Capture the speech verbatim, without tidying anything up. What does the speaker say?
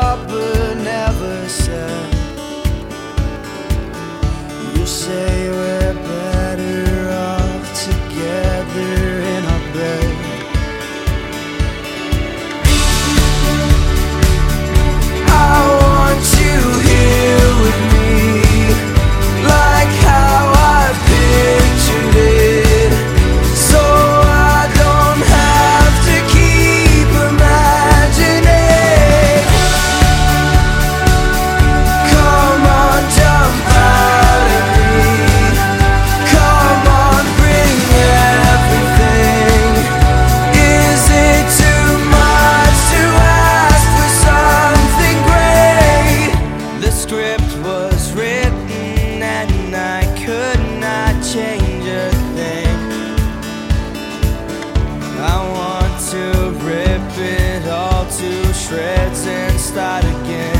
thought but never said. You say we're better off together in our bed. I want you here with me, like how I pictured it, so I don't have to keep imagining. Come on, jump out at me. Come on, bring everything. Is it too much to ask for something great? The script was written and I could not change a thing. I want to rip it all to shreds and start again.